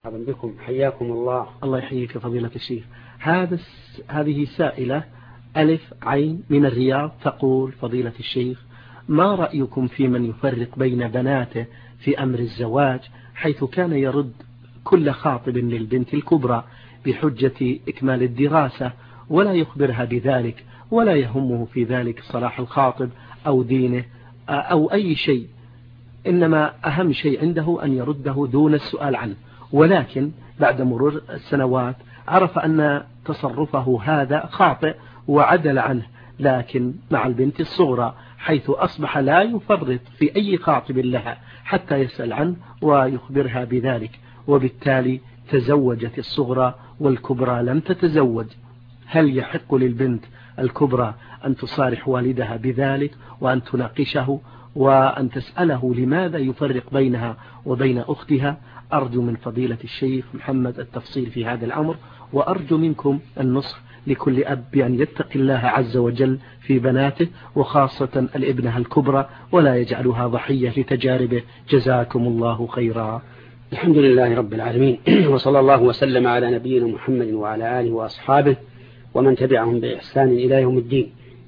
مرحبا بكم، حياكم الله. الله يحييك فضيلة الشيخ. هذه سائلة ألف عين من الرياض تقول: فضيلة الشيخ، ما رأيكم في من يفرق بين بناته في أمر الزواج، حيث كان يرد كل خاطب للبنت الكبرى بحجة إكمال الدراسة ولا يخبرها بذلك، ولا يهمه في ذلك صلاح الخاطب أو دينه أو أي شيء، إنما أهم شيء عنده أن يرده دون السؤال عنه، ولكن بعد مرور السنوات عرف أن تصرفه هذا خاطئ وعدل عنه، لكن مع البنت الصغرى حيث أصبح لا يفرط في أي خاطب لها حتى يسأل عنه ويخبرها بذلك، وبالتالي تزوجت الصغرى والكبرى لم تتزوج. هل يحق للبنت الكبرى أن تصارح والدها بذلك وأن تناقشه وأن تسأله لماذا يفرق بينها وبين أختها؟ أرجو من فضيلة الشيخ محمد التفصيل في هذا الأمر، وأرجو منكم النصح لكل أب بأن يتقي الله عز وجل في بناته، وخاصة الابنة الكبرى، ولا يجعلها ضحية لتجاربه. جزاكم الله خيرا. الحمد لله رب العالمين، وصلى الله وسلم على نبينا محمد وعلى آله وأصحابه ومن تبعهم بإحسان إلى يوم الدين.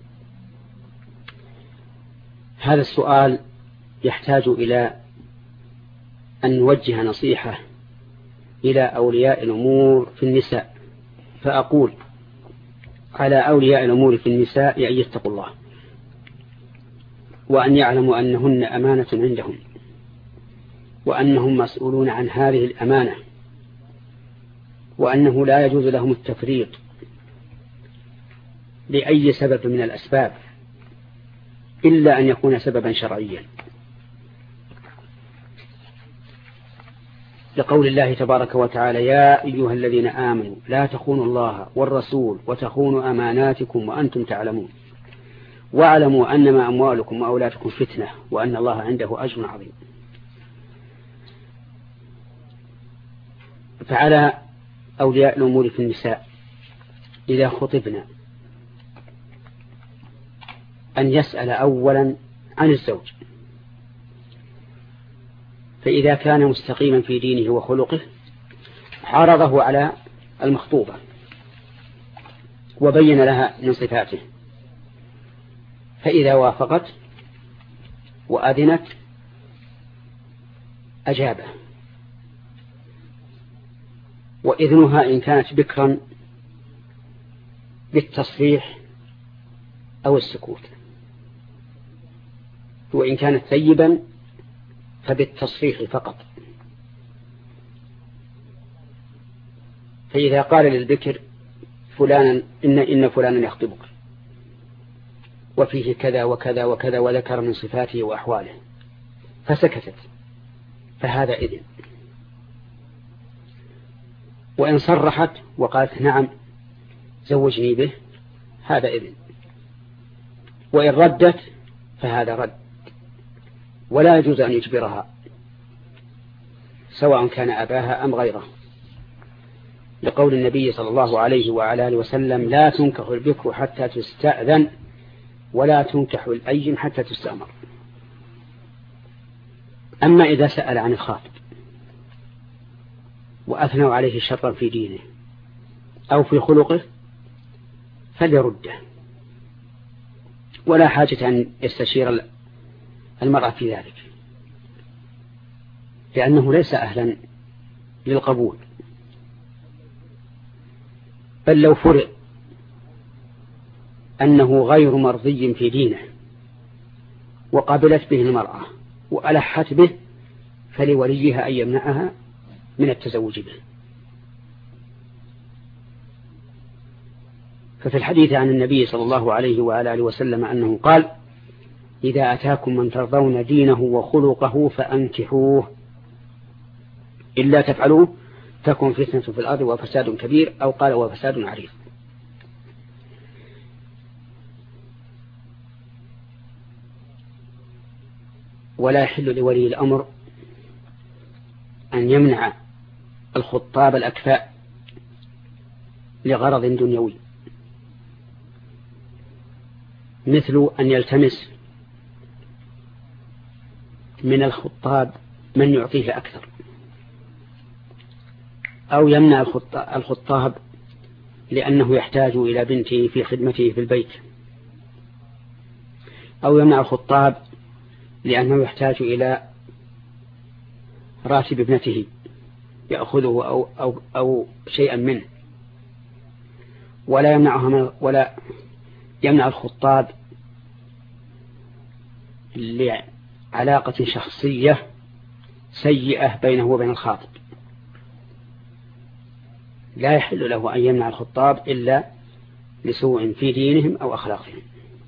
هذا السؤال يحتاج إلى أن نوجه نصيحة إلى أولياء الأمور في النساء، فأقول: على أولياء الأمور في النساء أن يتقوا الله، وأن يعلموا أنهن أمانة عندهم، وأنهم مسؤولون عن هذه الأمانة، وأنه لا يجوز لهم التفريط لأي سبب من الأسباب إلا أن يكون سببا شرعيا، لقول الله تبارك وتعالى: يا أيها الذين آمنوا لا تخونوا الله والرسول وتخونوا أماناتكم وأنتم تعلمون واعلموا أنما أموالكم وأولادكم فتنة وأن الله عنده أجر عظيم. فعلى أولياء الأمور في النساء إذا خطبنا أن يسأل أولا عن الزوج، فإذا كان مستقيما في دينه وخلقه عرضه على المخطوبة وبين لها من صفاته، فإذا وافقت وأذنت أجابه، وإذنها إن كانت بكرا بالتصريح أو السكوت، وإن كانت ثيبا فبالتصريح فقط. فإذا قال للبكر: فلانا إن فلانا يخطبك وفيه كذا وكذا وكذا، وذكر من صفاته وأحواله، فسكتت، فهذا إذن. وإن صرحت وقالت: نعم زوجني به، هذا إذن. وإن ردت فهذا رد، ولا يجوز أن يجبرها سواء كان أباها أم غيره، لقول النبي صلى الله عليه وعلى آله وسلم: لا تنكح البكر حتى تستأذن ولا تنكح الأيم حتى تستأمر. أما إذا سأل عن الخاطب وأثنوا عليه شرا في دينه أو في خلقه فليرده، ولا حاجة أن يستشير المرأة في ذلك، لأنه ليس أهلا للقبول. بل لو فرض أنه غير مرضي في دينه وقبلت به المرأة وألحت به، فلوليها أن يمنعها من التزوج به. ففي الحديث عن النبي صلى الله عليه وعلى آله وسلم أنه قال: إذا أتاكم من ترضون دينه وخلقه فأنكحوه، إلا تفعلوه تكن فتنة في الأرض وفساد كبير، أو قال وفساد عريض. ولا يحل لولي الأمر أن يمنع الخطاب الأكفاء لغرض دنيوي، مثل أن يلتمس من الخطاب من يعطيه أكثر، أو يمنع الخطاب لأنه يحتاج إلى بنته في خدمته في البيت، أو يمنع الخطاب لأنه يحتاج إلى راتب ابنته يأخذه أو شيئا منه، ولا يمنع الخطاب لعلاقة شخصية سيئة بينه وبين الخاطب. لا يحل له أن يمنع الخطاب إلا لسوء في دينهم أو أخلاقهم،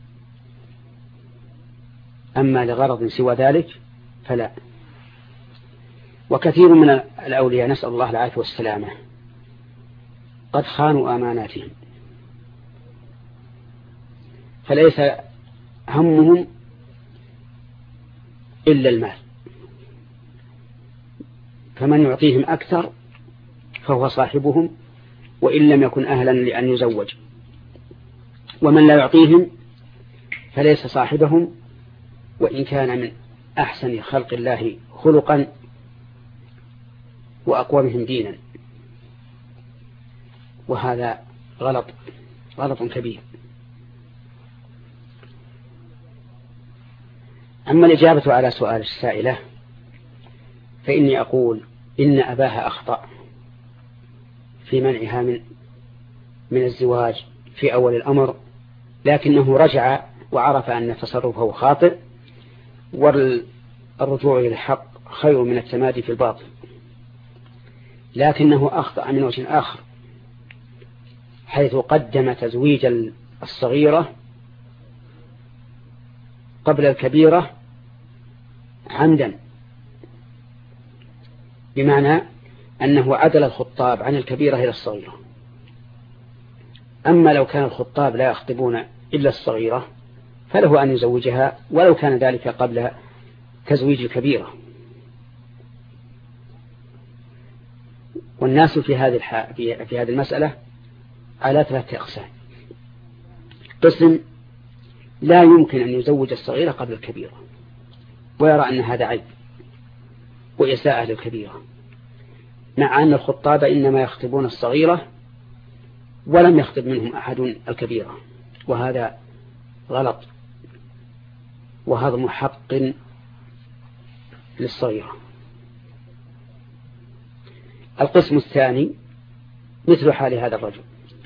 أما لغرض سوى ذلك فلا. وكثير من الأولياء نسأل الله العافية والسلامة قد خانوا أماناتهم، فليس همهم إلا المال، فمن يعطيهم أكثر فهو صاحبهم وإن لم يكن أهلا لأن يزوج، ومن لا يعطيهم فليس صاحبهم وإن كان من أحسن خلق الله خلقا وأقومهم دينا. وهذا غلط كبير. أما الإجابة على سؤال السائلة فإني أقول إن أباها أخطأ في منعها من الزواج في أول الأمر، لكنه رجع وعرف أن تصرفه خاطئ، والرجوع إلى الحق خير من التمادي في الباطل. لكنه أخطأ من وجه آخر، حيث قدم تزويج الصغيرة قبل الكبيرة عمدا، بمعنى أنه عدل الخطاب عن الكبيرة إلى الصغيرة. أما لو كان الخطاب لا يخطبون إلا الصغيرة فله أن يزوجها ولو كان ذلك قبل تزويج الكبيرة. والناس في هذه المسألة على 3 أقسام. قسم لا يمكن أن يزوج الصغيرة قبل الكبيرة ويرى أن هذا عيب وإساءة للكبيرة، مع أن الخطاب إنما يخطبون الصغيرة ولم يخطب منهم أحد الكبيرة، وهذا غلط وهضم حق للصغيرة. القسم الثاني مثل حال هذا الرجل،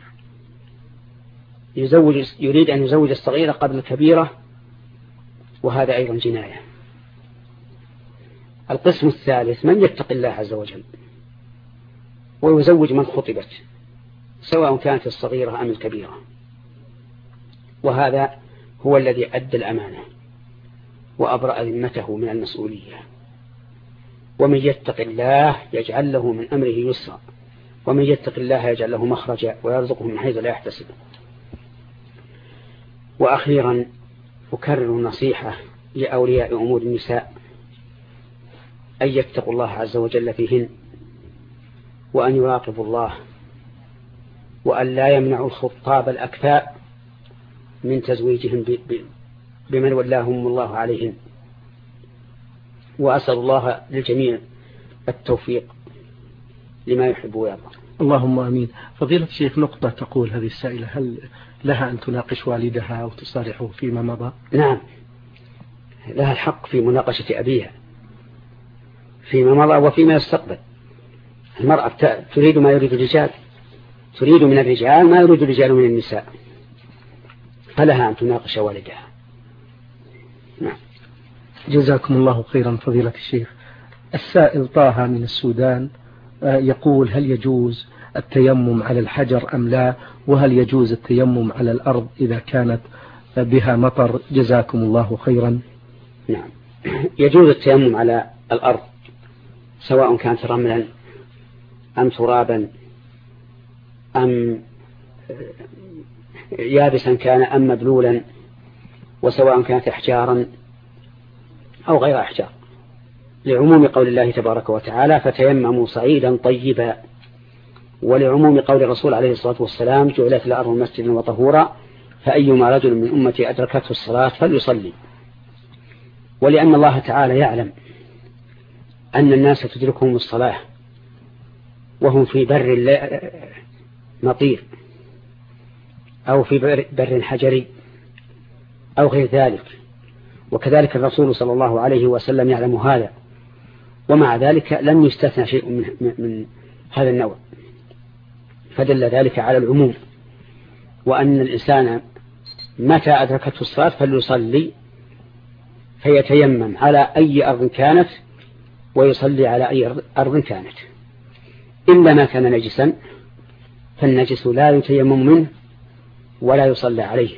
يريد أن يزوج الصغيرة قبل الكبيرة، وهذا أيضا جناية. القسم الثالث من يتق الله عز وجل ويزوج من خطبت سواء كانت الصغيرة أم الكبيرة، وهذا هو الذي أدى الأمانة وأبرأ ذمته من المسؤولية. ومن يتق الله يجعل له من أمره يسرا، ومن يتق الله يجعل له مخرجا ويرزقه من حيث لا يحتسب. وأخيرا أكرر النصيحة لأولياء أمور النساء أن يتقوا الله عز وجل فيهن، وأن يراقبوا الله، وأن لا يمنعوا الخطاب الأكفاء من تزويجهم بمن ولاهم الله عليهم. وأسأل الله للجميع التوفيق لما يحب ويرضى. اللهم آمين. فضيلة الشيخ، نقطة تقول هذه السائلة، هل لها أن تناقش والدها أو تصارحه فيما مضى؟ نعم، لها الحق في مناقشة أبيها فيما مضى وفيما يستقبل. المرأة تريد ما يريد الرجال، تريد من الرجال ما يريد الرجال من النساء، فلها أن تناقش والدها. نعم. جزاكم الله خيرا فضيلة الشيخ. السائل طه من السودان يقول: هل يجوز التيمم على الحجر أم لا؟ وهل يجوز التيمم على الأرض إذا كانت بها مطر؟ جزاكم الله خيرا. نعم، يجوز التيمم على الأرض سواء كانت رملا أم ترابا أم يابسا كان أم مبلولا، وسواء كانت أحجارا أو غير أحجار، لعموم قول الله تبارك وتعالى: فتيمموا صعيدا طيبا، ولعموم قول الرسول عليه الصلاة والسلام: جعلت الأرض مسجدا وطهورا، فأيما رجل من أمتي أدركته الصلاة فليصلي. ولأن الله تعالى يعلم أن الناس تدركهم الصلاة وهم في بر مطير أو في بر حجري أو غير ذلك، وكذلك الرسول صلى الله عليه وسلم يعلم هذا، ومع ذلك لم يستثنى شيء من هذا النوع، فدل ذلك على العموم، وأن الإنسان متى أدركته الصلاة فليصلي، فيتيمم على أي أرض كانت ويصلي على أي أرض كانت، إلا ما كان نجسا فالنجس لا يتيمم منه ولا يصلى عليه،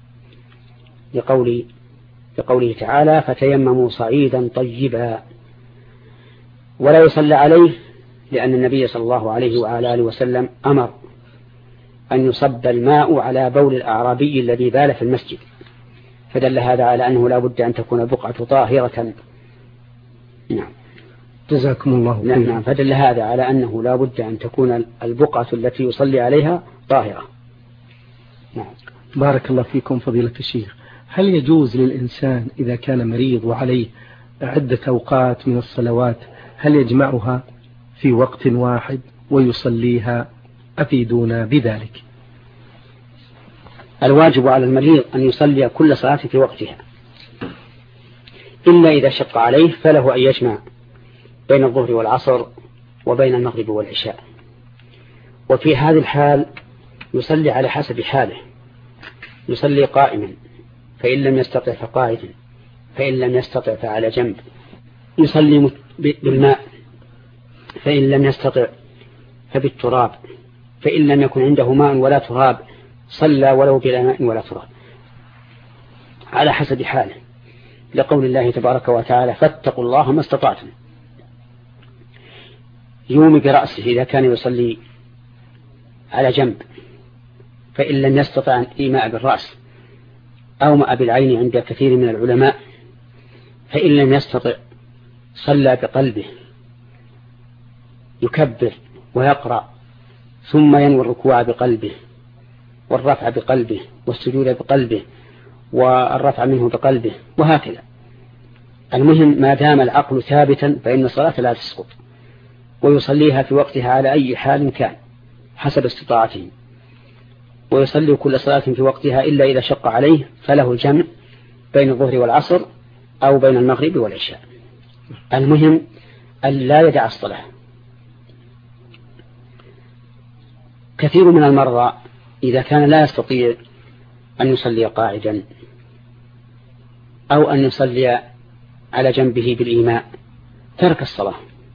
لقوله تعالى فتيمموا صعيدا طيبا، ولا يصلى عليه لأن النبي صلى الله عليه وعلى آله وسلم أمر أن يصب الماء على بول الأعرابي الذي بال في المسجد، فدل هذا على أنه لا بد أن تكون بقعة طاهرة. نعم، جزاكم الله خيرا. نعم، فدل هذا على أنه لا بد أن تكون البقعة التي يصلي عليها طاهرة. نعم. بارك الله فيكم فضيلة الشيخ. هل يجوز للإنسان إذا كان مريض وعليه عدة أوقات من الصلوات هل يجمعها في وقت واحد ويصليها؟ أفيدونا بذلك. الواجب على المريض أن يصلي كل صلاة في وقتها، إلا إذا شق عليه فله أن يجمع بين الظهر والعصر وبين المغرب والعشاء، وفي هذه الحال يصلي على حسب حاله، يصلي قائما فإن لم يستطع فقاعدا، فإن لم يستطع فعلى جنب، يصلي بالماء فإن لم يستطع فبالتراب، فإن لم يكن عنده ماء ولا تراب صلى ولو بلا ماء ولا تراب، على حسب حاله، لقول الله تبارك وتعالى فاتقوا الله ما استطعتم. يومي برأسه إذا كان يصلي على جنب، فإن لم يستطع إيماء بالرأس أو ماء بالعين عند كثير من العلماء، فإن لم يستطع صلى بقلبه، يكبر ويقرأ ثم ينوي الركوع بقلبه والرفع بقلبه والسجود بقلبه والرفع منه بقلبه، وهكذا. المهم ما دام العقل ثابتا فإن الصلاة لا تسقط، ويصليها في وقتها على أي حال كان حسب استطاعته، ويصلي كل صلاة في وقتها إلا إذا شق عليه فله الجمع بين الظهر والعصر أو بين المغرب والعشاء. المهم أن لا يدع الصلاة. كثير من المرضى إذا كان لا يستطيع أن يصلي قاعدا أو أن يصلي على جنبه بالإيماء ترك الصلاة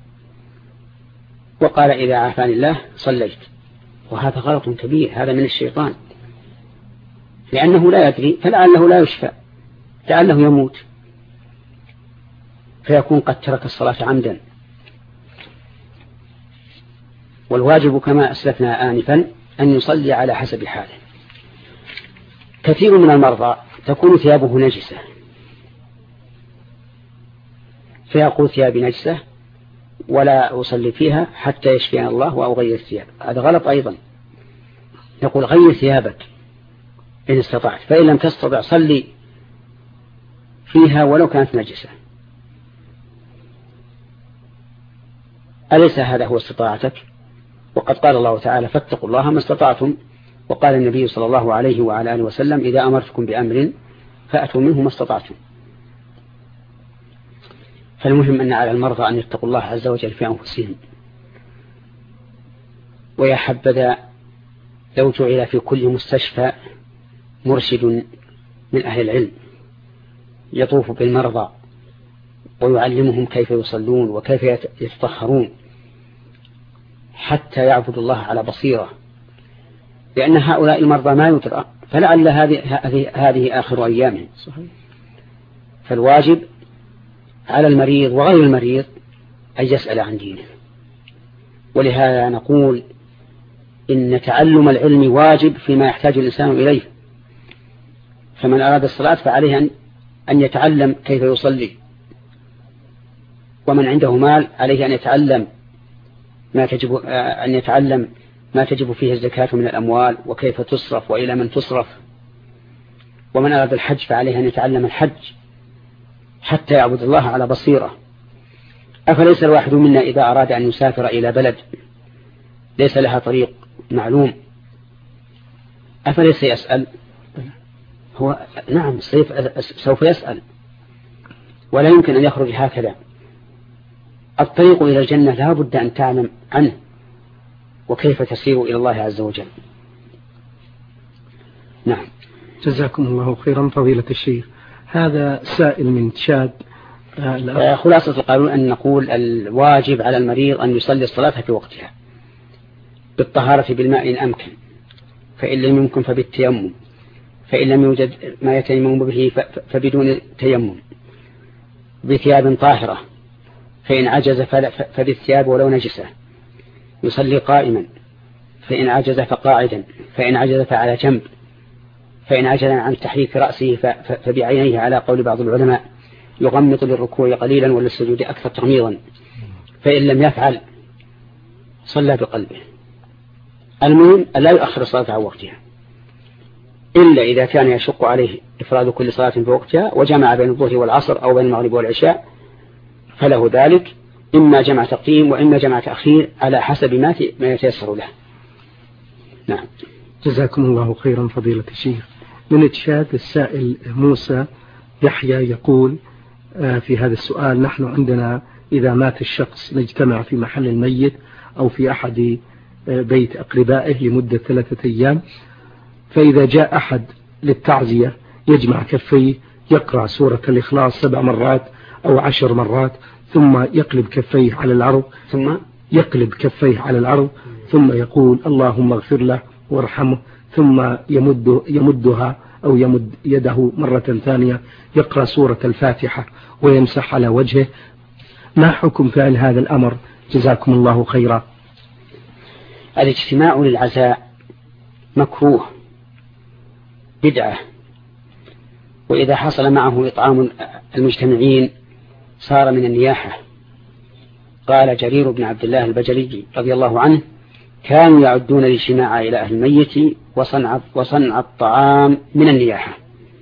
وقال إذا عافاني الله صليت، وهذا غلط كبير، هذا من الشيطان، لأنه لا يدري، فلعله لا يشفى، لعله يموت فيكون قد ترك الصلاة عمدا. والواجب كما أسلفنا آنفا أن يصلي على حسب حاله. كثير من المرضى تكون ثيابه نجسة فيقول ثيابي نجسة ولا أصلي فيها حتى يشفينا الله وأغير الثياب، هذا غلط أيضا. يقول غير ثيابك إن استطعت، فإن لم تستطع صلي فيها ولو كانت نجسة. أليس هذا هو استطاعتك؟ وقد قال الله تعالى فاتقوا الله ما استطعتم، وقال النبي صلى الله عليه وعلى آله وسلم إذا أمرتكم بأمر فأتوا منه ما استطعتم. فالمهم أن على المرضى أن يتقوا الله عز وجل في أنفسهم، ويا حبذا لو جعل في كل مستشفى مرشد من أهل العلم يطوف بالمرضى ويعلمهم كيف يصلون وكيف يتطهرون حتى يعبدوا الله على بصيرة، لأن هؤلاء المرضى ما يدرى، فلعل هذه آخر أيامهم. فالواجب على المريض وغير المريض أن يسأل عن دينه، ولهذا نقول إن تعلم العلم واجب فيما يحتاج الإنسان إليه، فمن أراد الصلاة فعليه أن يتعلم كيف يصلي، ومن عنده مال عليه أن يتعلم ما تجب فيه الزكاة من الأموال وكيف تصرف وإلى من تصرف، ومن أراد الحج فعليه أن يتعلم الحج حتى يعبد الله على بصيرة. أفليس الواحد منا إذا أراد أن يسافر إلى بلد ليس لها طريق معلوم، أفليس يسأل؟ هو نعم سوف يسأل، ولا يمكن أن يخرج هكذا. الطريق إلى الجنة لا بد أن تعلم عنه وكيف تسير إلى الله عز وجل. نعم. جزاكم الله خيرا فضيلة الشيخ. هذا سائل من تشاد. خلاصة القانون أن نقول الواجب على المريض أن يصلي الصلاة في وقتها بالطهارة بالماء إن أمكن، فإن لم يمكن فبالتيمم، فإن لم يوجد ما يتيمم به فبدون تيمم، بثياب طاهرة، فإن عجز فبالثياب ولو نجسة، يصلي قائما، فإن عجز فقاعدا، فإن عجز فعلى جنب، فإن عجز عن تحريك رأسه فبعينيه على قول بعض العلماء، يغمض للركوع قليلا وللسجود أكثر تغميضا، فإن لم يفعل صلى بقلبه. المهم لا يؤخر الصلاة عن وقتها إلا إذا كان يشق عليه إفراد كل صلاة في وقتها وجمع بين الظهر والعصر أو بين المغرب والعشاء، فله ذلك، إما جمع تقديم وإما جمع تأخير على حسب ما يتيسر له. نعم. جزاكم الله خيرا فضيلة الشيخ. من تشاد السائل موسى يحيى يقول في هذا السؤال: نحن عندنا إذا مات الشخص نجتمع في محل الميت أو في أحد بيت أقربائه لمدة 3 أيام، فإذا جاء أحد للتعزية يجمع كفيه يقرأ سورة الإخلاص 7 مرات أو 10 مرات، ثم يقلب كفيه على العرض ثم يقول اللهم اغفر له وارحمه، ثم يمدها أو يمد يده مرة ثانية، يقرأ سورة الفاتحة ويمسح على وجهه. ما حكم فعل هذا الأمر؟ جزاكم الله خيرا. الاجتماع للعزاء مكروه بدعة، وإذا حصل معه إطعام المجتمعين صار من النياحة. قال جرير بن عبد الله البجلي رضي الله عنه: كانوا يعدون الاجتماع إلى أهل الميت وصنع الطعام من النياحة.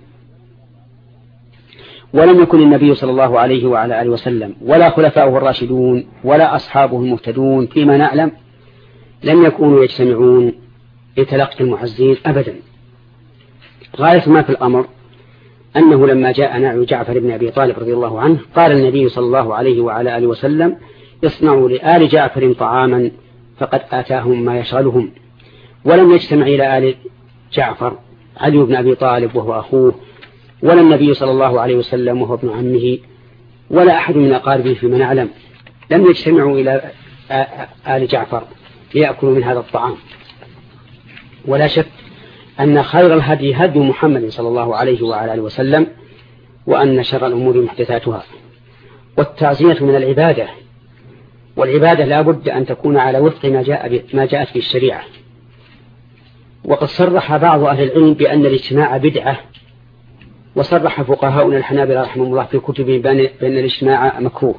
ولم يكن النبي صلى الله عليه وعلى آله وسلم ولا خلفاؤه الراشدون ولا أصحابه المهتدون فيما نعلم لم يكونوا يجتمعون لتلقي المعزين أبدا. غاية ما في الأمر أنه لما جاء نعي جعفر بن أبي طالب رضي الله عنه قال النبي صلى الله عليه وعلى آله وسلم: اصنعوا لآل جعفر طعاما فقد آتاهم ما يشغلهم. ولم يجتمع إلى آل جعفر علي بن أبي طالب وهو أخوه، ولا النبي صلى الله عليه وسلم وهو ابن عمه، ولا أحد من أقاربه فيما نعلم لم يجتمعوا إلى آل جعفر ليأكلوا من هذا الطعام. ولا شك أن خير الهدي هدي محمد صلى الله عليه وعلى آله وسلم، وأن شر الأمور محدثاتها. والتعزية من العبادة، والعبادة لا بد أن تكون على وفق ما جاءت به الشريعة. وقد صرح بعض أهل العلم بأن الاجتماع بدعة، وصرح فقهاؤنا الحنابلة رحمهم الله في كتبهم بأن الاجتماع مكروه،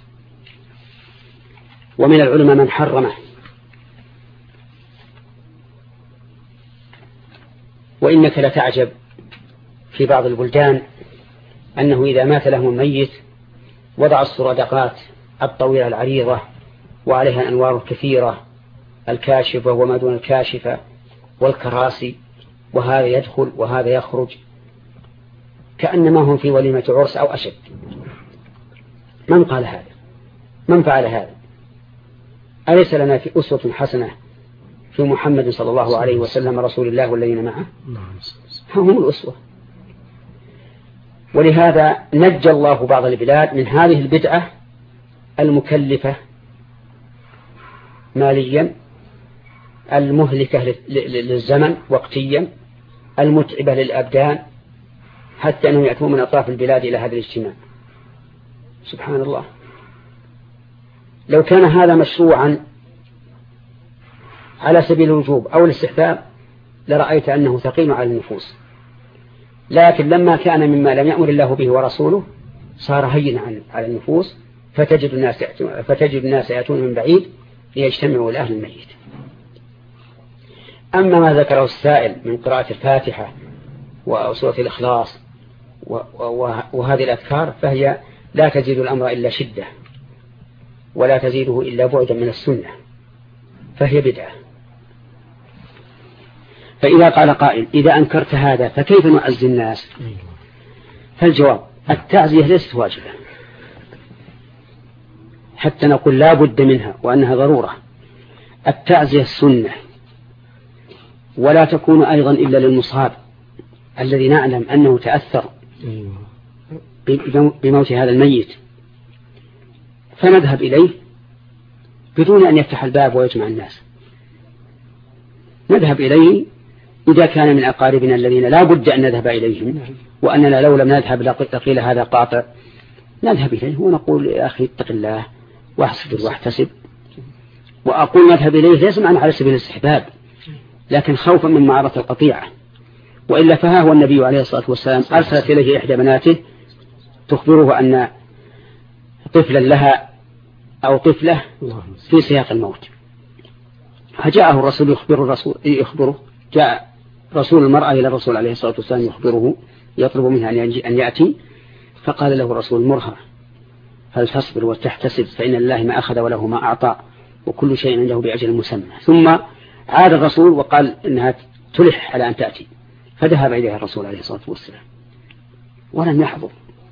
ومن العلماء من حرمه. وإنك لتعجب في بعض البلدان أنه إذا مات لهم الميت وضع السرادقات الطويلة العريضة وعليها الأنوار الكثيرة، الكاشفة وما دون الكاشفة والكراسي، وهذا يدخل وهذا يخرج كأنما هم في وليمة عرس أو أشد. من قال هذا؟ من فعل هذا؟ أليس لنا في أسوة حسنة في محمد صلى الله عليه وسلم رسول الله والذين معه؟ هم الأسوة. ولهذا نجى الله بعض البلاد من هذه البدعة المكلفة ماليا، المهلكة للزمن وقتيا، المتعبة للأبدان، حتى أنهم يأتون من أطراف البلاد إلى هذا الاجتماع. سبحان الله. لو كان هذا مشروعا على سبيل الوجوب أو الاستحباب لرأيت أنه ثقيل على النفوس، لكن لما كان مما لم يأمر الله به ورسوله صار هينا على النفوس، فتجد الناس يأتون من بعيد ليجتمعوا لأهل الميت. أما ما ذكره السائل من قراءة الفاتحة وسورة الإخلاص وهذه الأذكار فهي لا تزيد الأمر إلا شدة، ولا تزيده إلا بعدا من السنة، فهي بدعة. فإذا قال قائل إذا أنكرت هذا فكيف نعزي الناس؟ فالجواب التعزية ليست واجبة حتى نقول لا بد منها وأنها ضرورة. التعزية السنة، ولا تكون أيضا إلا للمصاب الذي نعلم أنه تأثر بموت هذا الميت، فنذهب إليه بدون أن يفتح الباب ويجمع الناس. نذهب إليه إذا كان من أقاربنا الذين لا بد أن نذهب إليهم، وأننا لو لم نذهب لقيل هذا قاطع، نذهب إليه ونقول يا أخي اتق الله واحسب واحتسب. وأقول نذهب إليه ليس معنى على سبيل الاستحباب، لكن خوفا من معرة القطيعة. وإلا فها هو النبي عليه الصلاة والسلام أرسلت إليه إحدى بناته تخبره أن طفلا لها أو طفلة في سياق الموت، فجاءه الرسول يخبره. جاء رسول المرأة إلى الرسول عليه الصلاة والسلام يخبره، يطلب منها أن يأتي، فقال له الرسول مرها هل تصبر وتحتسب فإن الله ما أخذ وله ما أعطى وكل شيء عنده بأجل مسمى. ثم عاد الرسول وقال إنها تلح على أن تأتي، فذهب إليها الرسول عليه الصلاة والسلام ولم يحضر.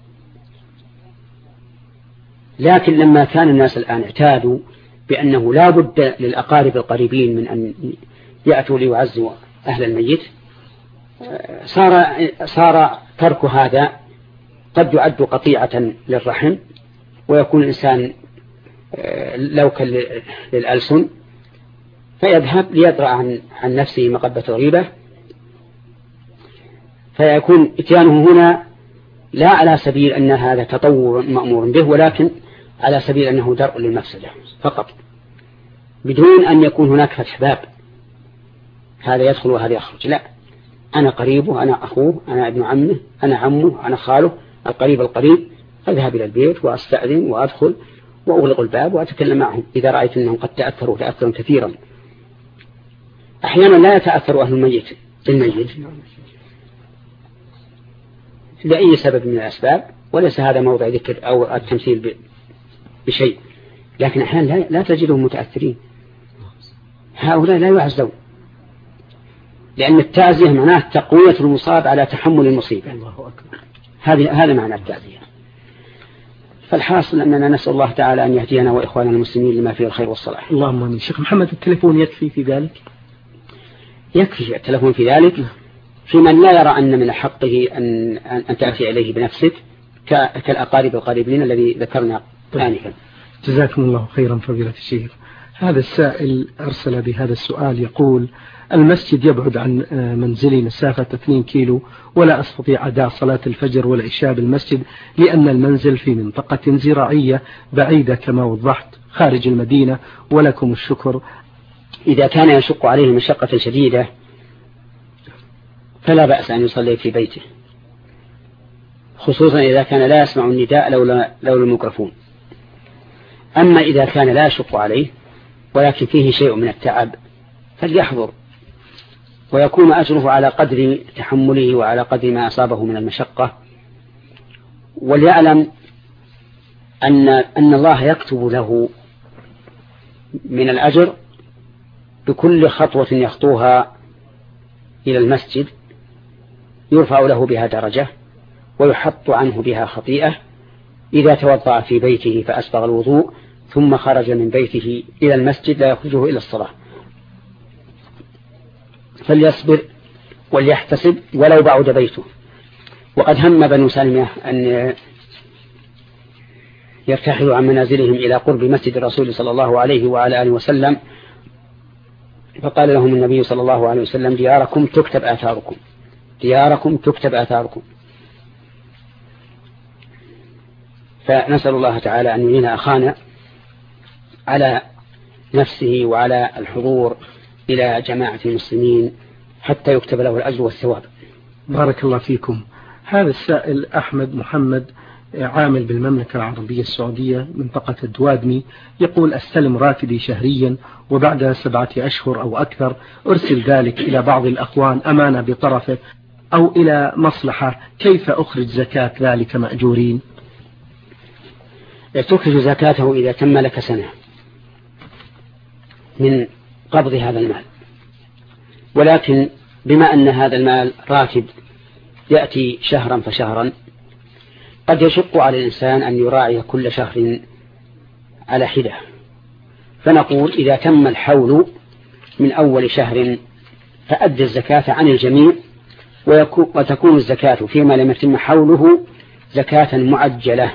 لكن لما كان الناس الآن اعتادوا بأنه لا بد للأقارب القريبين من أن يأتوا ليعزوا أهل الميت، صار ترك هذا قد يعد قطيعة للرحم، ويكون الإنسان لوكا للألسن، فيذهب ليدرأ عن نفسه مقبة غيبة، فيكون اتيانه هنا لا على سبيل أن هذا تطور مأمور به، ولكن على سبيل أنه درء للمفسدة فقط، بدون أن يكون هناك فتح باب هذا يدخل وهذا يخرج. لا، أنا قريبه، أنا أخوه، أنا ابن عمه، أنا عمه، أنا خاله، القريب أذهب إلى البيت وأستأذن وأدخل وأغلق الباب وأتكلم معهم إذا رأيت أنهم قد تأثروا تأثرا كثيرا. أحيانا لا يتأثر أهل الميت بالميت لأي سبب من الأسباب، وليس هذا موضع ذكر أو التمثيل بشيء، لكن أحيانا لا تجدهم متأثرين. هؤلاء لا يعزون، لأن التعزية معناه تقوية المصاب على تحمل المصيبة. هذا معنى التعزية. فالحاصل أننا نسأل الله تعالى أن يهدينا وإخواننا المسلمين لما فيه الخير والصلاح. اللهم آمين. شيخ محمد، التليفون يكفي في ذلك؟ يكفي التليفون في ذلك في من لا يرى أن من حقه أن تأتي إليه بنفسك كالأقارب القريبين الذي ذكرنا آنفا. جزاكم الله خيرا فضيلة الشيخ. هذا السائل أرسل بهذا السؤال يقول: المسجد يبعد عن منزلي مسافة 2 كيلو، ولا أستطيع أداء صلاة الفجر والعشاء بالمسجد لأن المنزل في منطقة زراعية بعيدة كما وضحت خارج المدينة، ولكم الشكر. إذا كان يشق عليه مشقة شديدة فلا بأس أن يصلي في بيته، خصوصا إذا كان لا يسمع النداء لولا الميكروفون. أما إذا كان لا يشق عليه ولكن فيه شيء من التعب فليحضر، ويكون أجره على قدر تحمله وعلى قدر ما أصابه من المشقة. وليعلم أن الله يكتب له من الأجر بكل خطوة يخطوها إلى المسجد، يرفع له بها درجة ويحط عنه بها خطيئة. إذا توضأ في بيته فأسبغ الوضوء ثم خرج من بيته إلى المسجد لا يخرجه إلى الصلاة، فليصبر وليحتسب ولو بعد بيته. وقد هم بنو سلمة أن يرتحلوا عن منازلهم إلى قرب مسجد الرسول صلى الله عليه وعلى آله وسلم، فقال لهم النبي صلى الله عليه وسلم: دياركم تكتب آثاركم، دياركم تكتب آثاركم. فنسأل الله تعالى أن يعين أخانا على نفسه وعلى الحضور إلى جماعة المسلمين حتى يكتب له الأجر والثواب. بارك الله فيكم. هذا السائل أحمد محمد عامل بالمملكة العربية السعودية منطقة الدوادمي يقول: أستلم راتبي شهريا، وبعد 7 أشهر أو أكثر أرسل ذلك إلى بعض الأخوان أمانة بطرفه أو إلى مصلحة، كيف أخرج زكاة ذلك مأجورين؟ تخرج زكاته إذا تم لك سنة من قبض هذا المال. ولكن بما أن هذا المال راتب يأتي شهرا فشهرا، قد يشق على الإنسان أن يراعي كل شهر على حدة، فنقول إذا تم الحول من أول شهر فأدى الزكاة عن الجميع، وتكون الزكاة فيما لم يتم حوله زكاة معجلة.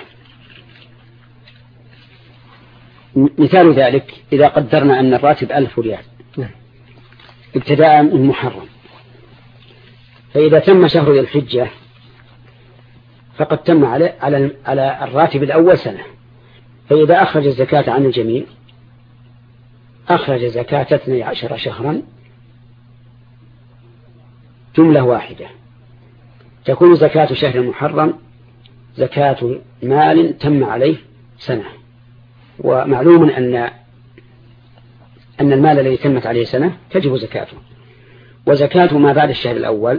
مثال ذلك إذا قدرنا أن الراتب 1000 ريال ابتداء من محرم، فإذا تم شهر ذي الحجة فقد تم على الراتب الأول سنة، فإذا أخرج الزكاة عن الجميع أخرج زكاة 12 شهرا جملة واحدة، تكون زكاة شهر محرم زكاة مال تم عليه سنة. ومعلوم أن المال الذي تمت عليه سنة تجب زكاته، وزكاة ما بعد الشهر الأول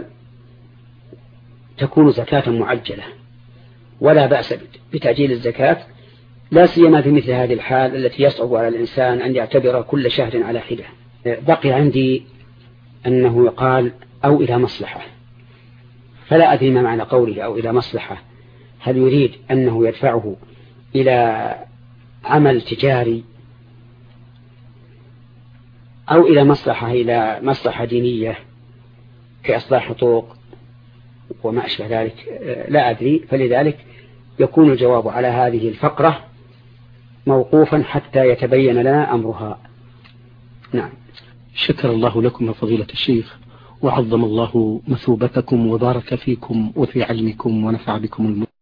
تكون زكاة معجلة، ولا بأس بتعجيل الزكاة، لا سيما في مثل هذه الحال التي يصعب على الإنسان أن يعتبر كل شهر على حدة. بقي عندي أنه يقال أو إلى مصلحة، فلا أدري ما معنى قوله أو إلى مصلحة، هل يريد أنه يدفعه إلى عمل تجاري أو إلى مصلحة دينية كإصلاح حقوق وما أشبه ذلك، لا أدري، فلذلك يكون الجواب على هذه الفقرة موقوفا حتى يتبين لنا أمرها. نعم. شكر الله لكم فضيلة الشيخ، وعظم الله مثوبتكم وبارك فيكم وفي علمكم ونفع بكم